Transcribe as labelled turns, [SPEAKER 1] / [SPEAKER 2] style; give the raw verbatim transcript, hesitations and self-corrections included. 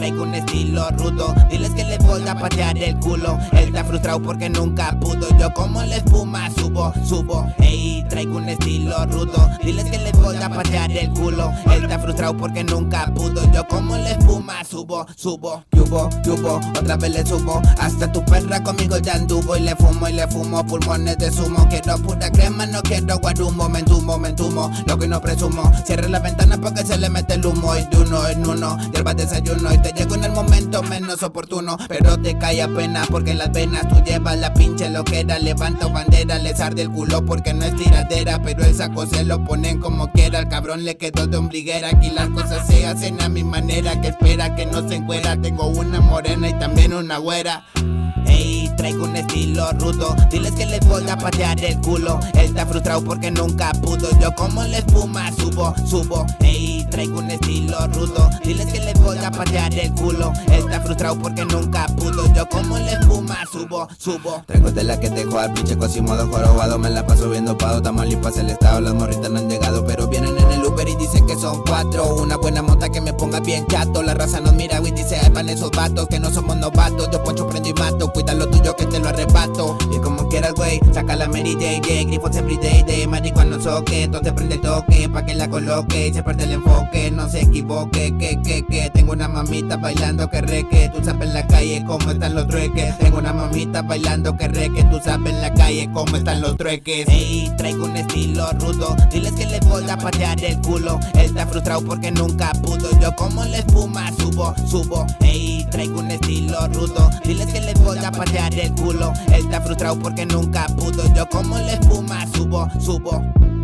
[SPEAKER 1] traigo un estilo rudo. Diles que les voy a patear el culo. Él está frustrado porque nunca pudo. Yo como la espuma subo, subo. Ey, traigo un estilo rudo. Diles que les voy a patear el culo. Él está frustrado porque nunca pudo. Yo como la espuma subo, subo. ¿Qué hubo? ¿Qué hubo? Otra vez le subo. Hasta tu perra conmigo ya anduvo. Y le fumo y le fumo pulmones de zumo. Quiero pura crema, no quiero guarumo. Me entumo, me entumo, lo que no presumo. Cierra la ventana porque se le mete el humo. Y de uno en uno, hierba desayuno. Y te llego en el momento menos oportuno. Pero te cae apenas porque en las venas tú llevas la pinche loquera. Levanto bandera, les arde el culo porque no es tiradera. Pero el saco se lo ponen como quiera. Al cabrón le quedó de ombliguera. Aquí las cosas se hacen a mi manera. Que espera que no se encuera. Tengo una morena y también una güera. Ey, traigo un estilo rudo. Diles que les voy a patear el culo. Él está frustrado porque nunca pudo. Yo como la espuma subo, subo. Ey, traigo un estilo rudo. Diles que les voy a patear el culo. Él está frustrado porque nunca pudo. Yo como la espuma subo, subo.
[SPEAKER 2] Traigo de la que te al pinche modo jorobado. Me la paso viendo pado, Tamaulipas el estado. Las morritas no han llegado, pero vienen en el Uber y dicen que son cuatro. Una buena mota que me ponga bien chato. La raza nos mira y dice, ay, van esos vatos que no somos novatos. Yo poncho, prendo y mato. Cuida lo tuyo que te lo arrebato. Y como quieras, güey, saca la Mary J J. Grifos everyday de marihuana soque. Entonces prende el toque pa' que la coloque. Y se pierde el enfoque, no se equivoque. Que, que, que tengo una mamita bailando que reque. Tú sabes en la calle cómo están los trueques. Tengo una mamita bailando que reque. Tú sabes en la calle cómo están los trueques.
[SPEAKER 1] Ey, traigo un estilo rudo. Diles que les voy a patear el culo. Él está frustrado porque nunca pudo. Yo como la espuma subo, subo. Ey, traigo un estilo rudo. Diles que les voy a patear el culo. Él está frustrado porque nunca pudo. Yo como la espuma subo, subo.